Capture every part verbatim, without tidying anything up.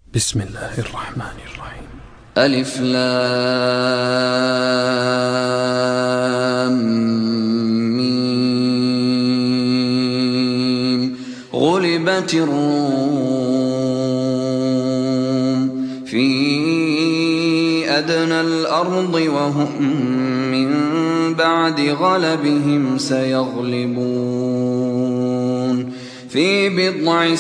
بسم الله الرحمن الرحيم. ألف لام ميم. غلبت الروم في أدنى الأرض وهم من بعد غلبهم سيغلبون في بضع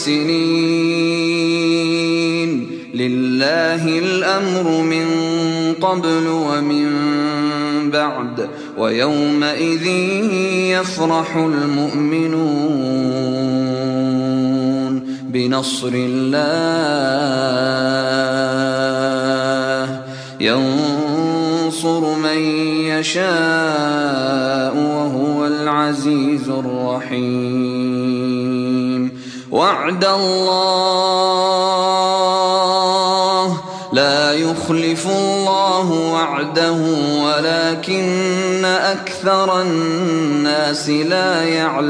سنين. لله الأمر من قبل ومن بعد ويومئذ يفرح المؤمنون بنصر الله ينصر من يشاء وهو العزيز الرحيم. وعد الله لا يخلف الله وعده ولكن أكثر الناس لا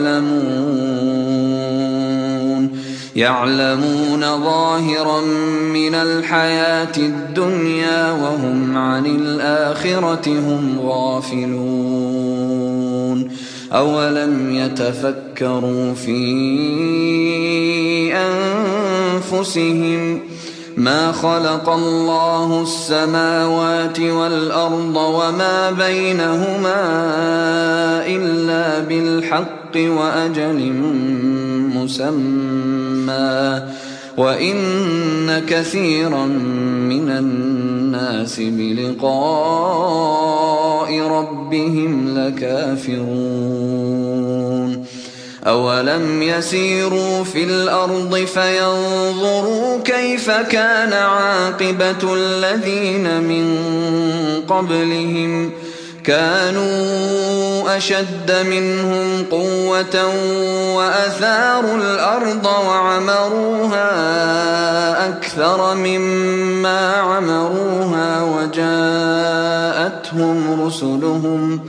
يعلمون. يعلمون ظاهرا من الحياة الدنيا وهم عن الآخرة هم غافلون. أولم يتفكروا في أنفسهم ما خلق الله السماوات والأرض وما بينهما إلا بالحق وأجل مسمى وإن كثيرا من الناس بلقاء ربهم لكافرون. أولم يسيروا في الأرض فينظروا كيف كان عاقبة الذين من قبلهم كانوا أشد منهم قوة وأثاروا الأرض وعمروها أكثر مما عمروها وجاءتهم رسلهم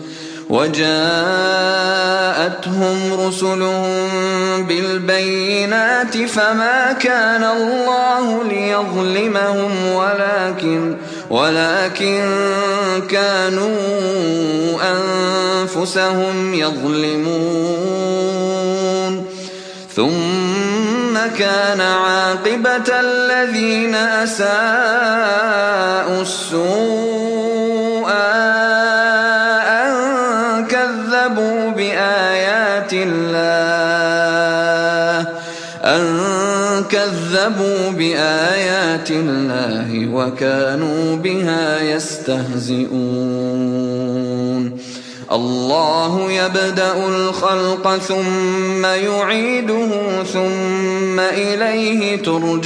وجاءتهم رسلهم بالبينات فما كان الله ليظلمهم ولكن ولكن كانوا أنفسهم يظلمون. ثم كان عاقبة الذين أساءوا السوء كذبوا بآيات الله أن كذبوا بآيات الله وكانوا بها يستهزئون. الله يبدأ الخلق ثم يعيده ثم إليه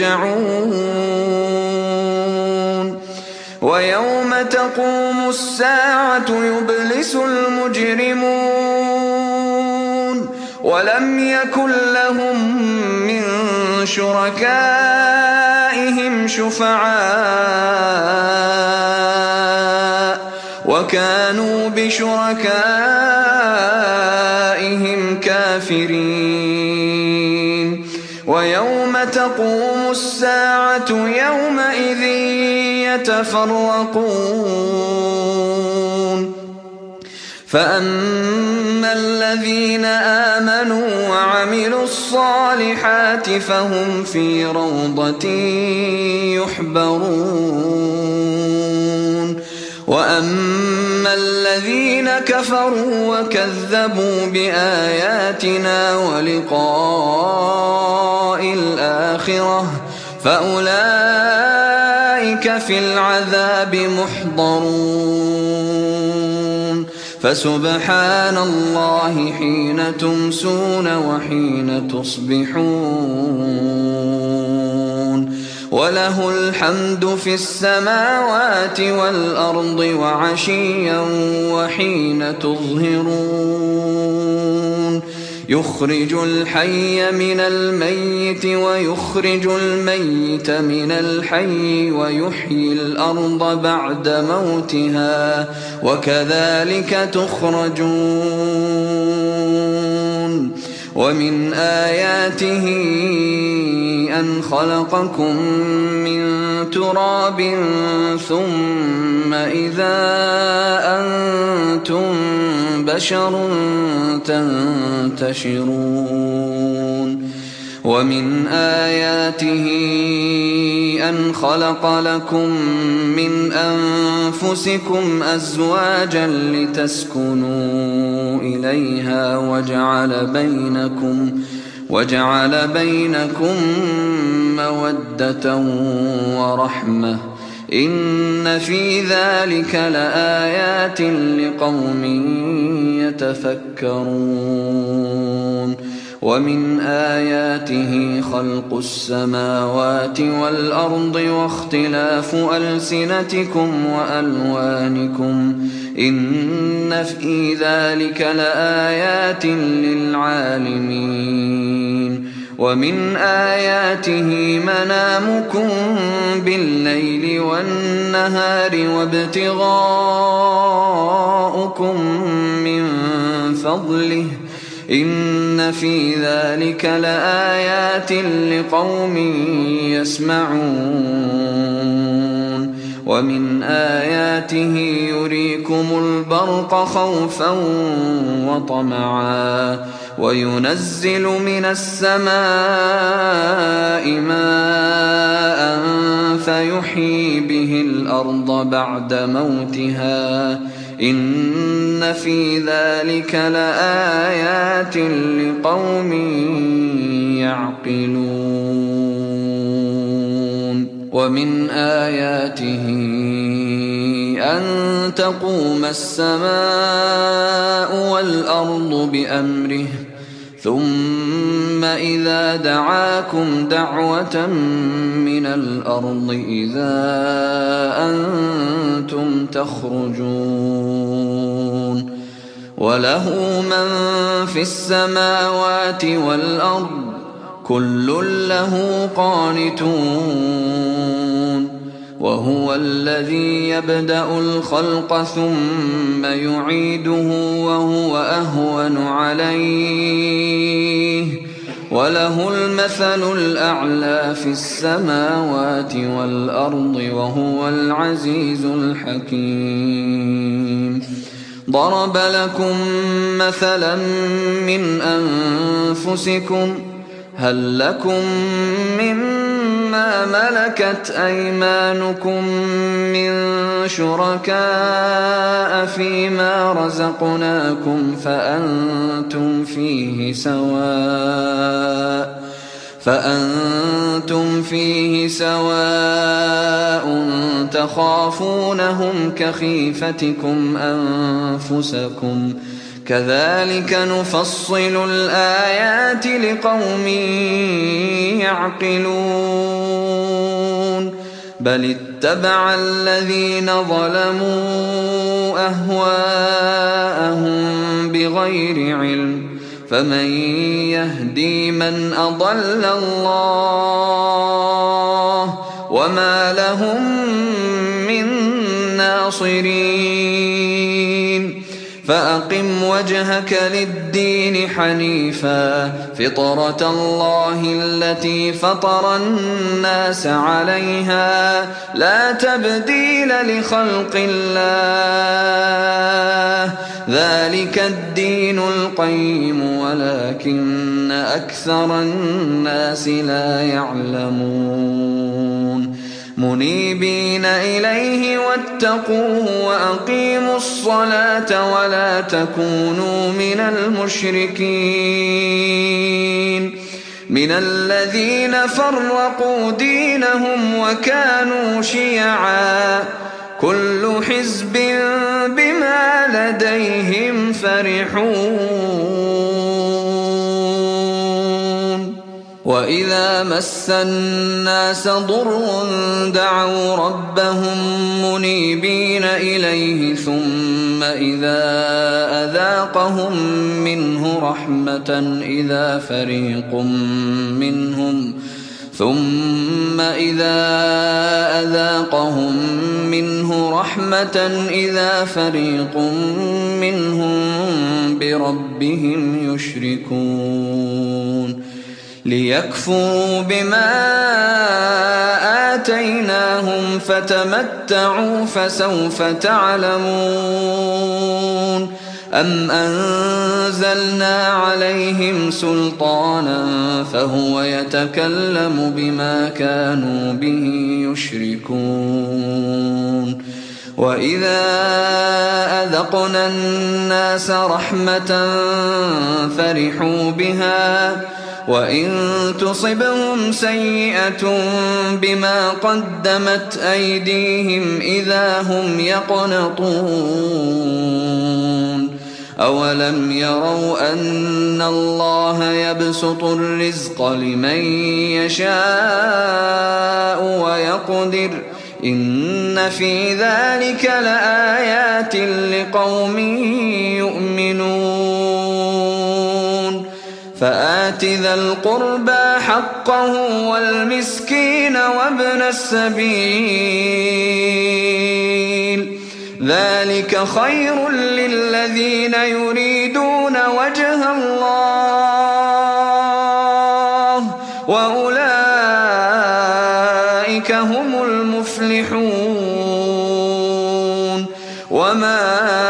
ترجعون. ويوم تقوم الساعة يبلس المجرمون ولم يكن لهم من شركائهم شفعاء وكانوا بشركائهم كافرين. ويوم تقوم الساعة يومئذ يتفرقون. فأما الذين آمنوا وعملوا الصالحات فهم في روضة يحبرون. وأما الذين كفروا وكذبوا بآياتنا ولقاء الآخرة فأولئك في العذاب محضرون. فسبحان الله حين تمسون وحين تصبحون وله الحمد في السماوات والأرض وعشيا وحين تظهرون. يخرج الحي من الميت ويخرج الميت من الحي ويحيي الأرض بعد موتها وكذلك تخرجون. ومن آياته أن خلقكم من تراب ثم إذا أنتم بشر تنتشرون ومن آياته أن خلق لكم من أنفسكم أزواجا لتسكنوا إليها وجعل بينكم وجعل بينكم مودة ورحمة إن في ذلك لآيات لقوم يتفكرون ومن آياته خلق السماوات والأرض واختلاف ألسنتكم وألوانكم إن في ذلك لآيات للعالمين ومن آياته منامكم بالليل والنهار وابتغاؤكم من فضله إن في ذلك لآيات لقوم يسمعون ومن آياته يريكم البرق خوفا وطمعا وينزل من السماء ماء فيحيي به الأرض بعد موتها إن في ذلك لآيات لقوم يعقلون ومن آياته أن تقوم السماء والأرض بأمره ثم إذا دعاكم دعوة من الأرض إذا أنتم تخرجون وله من في السماوات والأرض كل له قانتون وهو الذي يبدأ الخلق ثم يعيده وهو أهون عليه وله المثل الأعلى في السماوات والأرض وهو العزيز الحكيم ضرب لكم مثلا من أنفسكم هل لكم مما ملكت أيمانكم من شركاء فيما رزقناكم فأنتم فيه سواء فأنتم فيه سواء تخافونهم كخيفتكم أنفسكم كذلك نفصل الآيات لقوم يعقلون بل اتبع الذين ظلموا أهواءهم بغير علم فمن يهدي من أضل الله وما لهم من ناصرين فأقم وجهك للدين حنيفا فطرة الله التي فطر الناس عليها لا تبديل لخلق الله ذلك الدين القيم ولكن أكثر الناس لا يعلمون منيبين إليه واتقوه وأقيموا الصلاة ولا تكونوا من المشركين من الذين فرقوا دينهم وكانوا شيعا كل حزب بما لديهم فرحون وإذا مس الناس ضر دعوا ربهم منيبين إليه ثم إذا أذاقهم منه رحمة إذا فريق منهم ثم إذا أذاقهم منه رحمة إذا فريق منهم بربهم يشركون ليكفروا بما آتيناهم فتمتعوا فسوف تعلمون أم أنزلنا عليهم سلطانا فهو يتكلم بما كانوا به يشركون وإذا أذقنا الناس رحمة فرحوا بها وإن تصبهم سيئة بما قدمت أيديهم إذا هم يقنطون أولم يروا أن الله يبسط الرزق لمن يشاء ويقدر إن في ذلك لآيات لقوم يؤمنون فآت ذا القربى حقه والمسكين وابن السبيل ذلك خير للذين يريدون وجه الله وأولئك هم المفلحون وما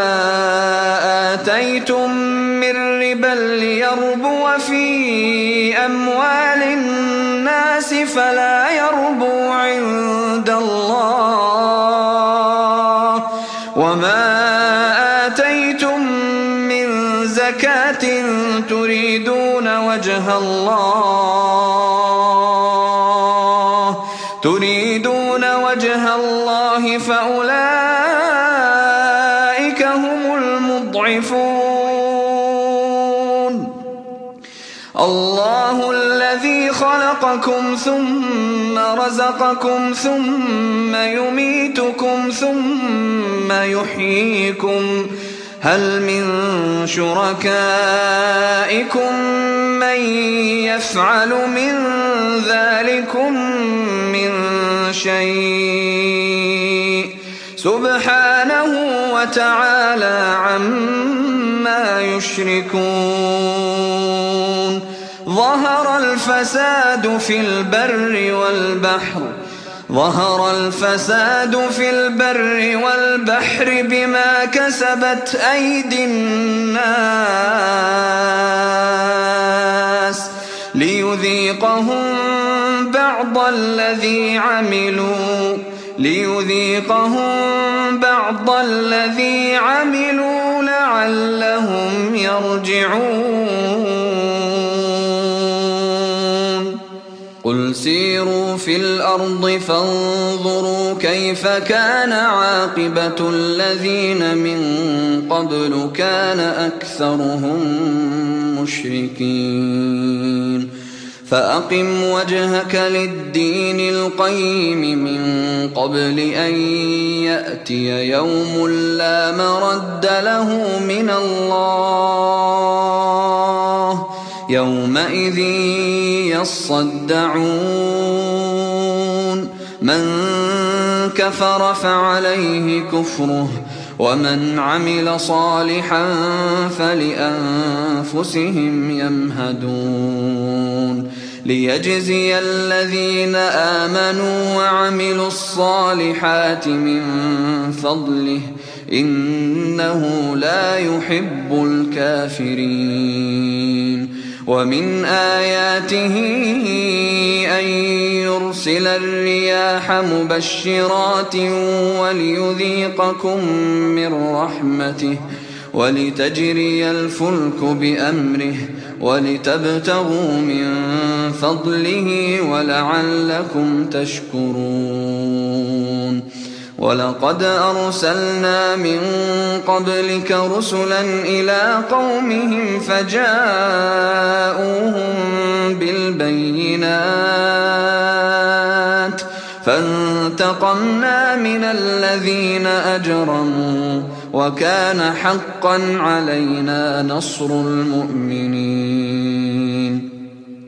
آتيتم من ربا ليربو في أموال الناس فلا يربو عند الله وما آتيتم من زكاة تريدون وجه الله تريدون وجه الله فأولئك هم المضعفون الله الذي خلقكم ثم رزقكم ثم يميتكم ثم يحييكم هل من شركائكم من يفعل من ذلكم من شيء سبحانه وتعالى عما يشركون ظهر الفساد في البر والبحر ظهر الفساد في البر والبحر بما كسبت أيدي الناس ليذيقهم بعض الذي عملوا ليذيقهم بعض الذي عملوا لعلهم يرجعون قل سيروا في الأرض فانظروا كيف كان عاقبة الذين من قبل كان أكثرهم مشركين فأقم وجهك للدين القيم من قبل أن يأتي يوم لا مرد له من الله يومئذ يصدعون من كفر فعليه كفره ومن عمل صالحا فلأنفسهم يمهدون ليجزي الذين آمنوا وعملوا الصالحات من فضله إنه لا يحب الكافرين ومن آياته أن يرسل الرياح مبشرات وليذيقكم من رحمته ولتجري الفلك بأمره ولتبتغوا من فضله ولعلكم تشكرون ولقد أرسلنا من قبلك رسلا إلى قومهم فجاءوهم بالبينات فانتقمنا من الذين أجرموا وكان حقا علينا نصر المؤمنين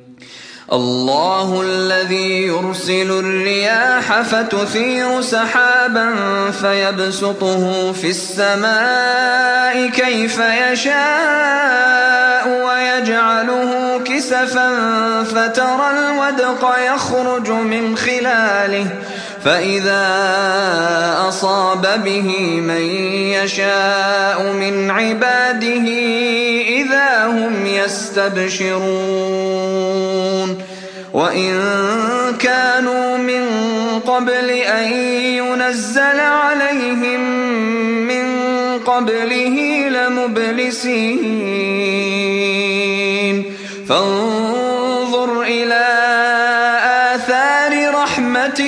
الله الذي يرسل الرياح فتثير سحابا فيبسطه في السماء كيف يشاء ويجعله كسفا فترى الودق يخرج من خلاله فإذا أصاب به من يشاء من عباده إذا هم يستبشرون وإن كانوا من قبل أن ينزل عليهم من قبله لمبلسين فانظر إلى آثار رحمة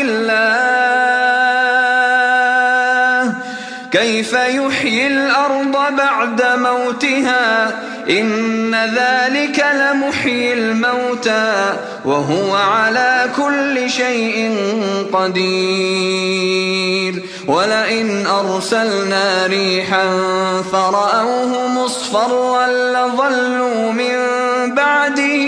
الله كيف يحيي الأرض بعد موتها إن ذلك لمحيي الموتى وهو على كل شيء قدير ولئن أرسلنا ريحا فرأوه مصفرا لظلوا من بعده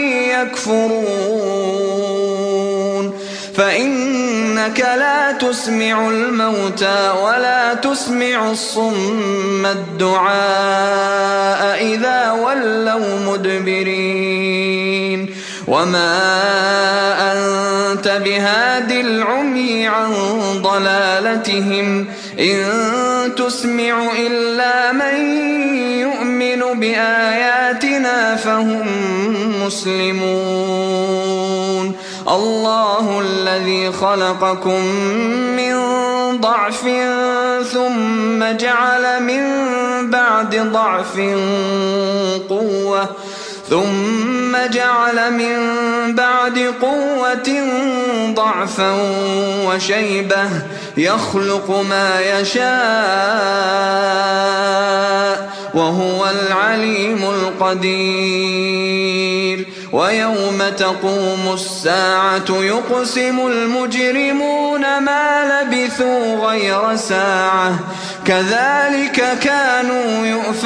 يكفرون فإنك لا تسمع الموتى ولا تسمع الصم الدعاء إذا ولوا مدبرين وما أنت بهاد العمي عن ضلالتهم إن تسمع إلا من يؤمن بآياتنا فهم مسلمون الله الذي خلقكم من ضعف ثم جعل من بعد ضعف قوة ثم جعل من بعد قوة ضعفا وشيبة يخلق ما يشاء وهو العليم القدير ويوم تقوم الساعة يقسم المجرمون ما لبثوا غير ساعة كذلك كانوا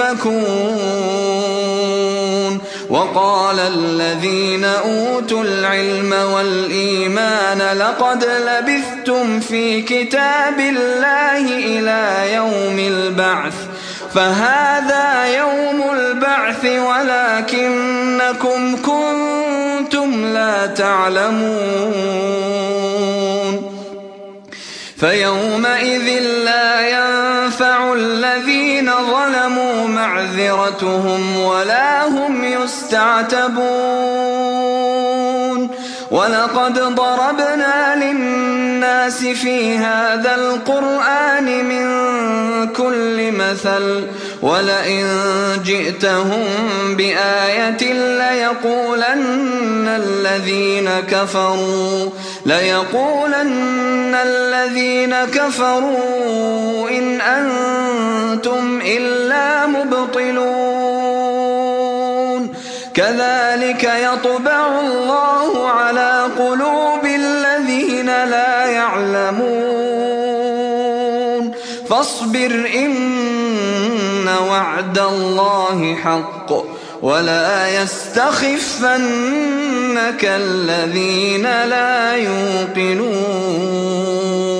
يؤفكون وقال الذين أوتوا العلم والإيمان لقد لبثتم في كتاب الله إلى يوم البعث فهذا يوم البعث ولكنكم كنتم لا تعلمون فيومئذ لا ينفع الذين ظلموا معذرتهم ولا هم يستعتبون ولقد ضربنا للناس في هذا القرآن من كل مثل ولئن جئتهم بآية ليقولن الذين كفروا ليقولن الذين كفروا إن أنتم إلا مبطلون كذلك يطبع الله على قلوب الذين لا يعلمون فاصبر إن وعد الله حق ولا يستخفنك الذين لا يوقنون